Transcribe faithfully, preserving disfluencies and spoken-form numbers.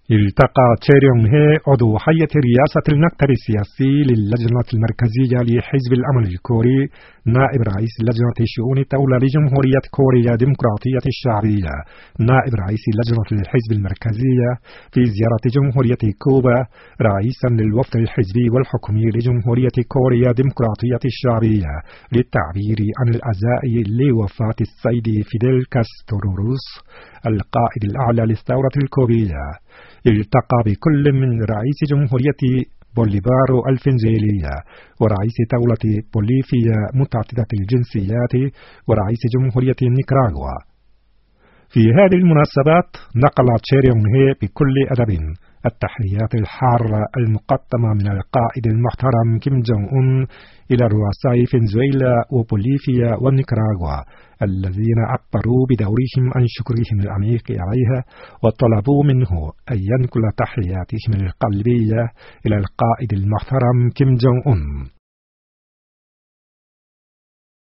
التقى تشيريونغ هي عضو هيئة رئاسة المكتب السياسي للجنة المركزية لحزب الأمل الكوري نائب رئيس لجنة شؤون الدولة لجمهورية كوريا الديمقراطية الشعبية نائب رئيس لجنة الحزب المركزية في زيارة جمهورية كوبا رئيسا للوفد الحزبي والحكومي لجمهورية كوريا الديمقراطية الشعبية للتعبير عن العزاء لوفاة السيد فيديل كاستروروس القائد الأعلى للثورة الكوبية. التقى بكل من رئيس جمهورية بوليفارو الفنزويلية ورئيس دولة بوليفيا متعددة الجنسيات ورئيس جمهورية نيكاراغوا. في هذه المناسبات نقل تشيريونغ هي بكل أدب التحيات الحارة المقدمة من القائد المحترم كيم جونغ أون إلى رؤساء فنزويلا وبوليفيا ونيكاراغوا الذين عبروا بدورهم عن شكرهم العميق عليها وطلبوا منه أن ينقل تحياتهم القلبية إلى القائد المحترم كيم جونغ أون.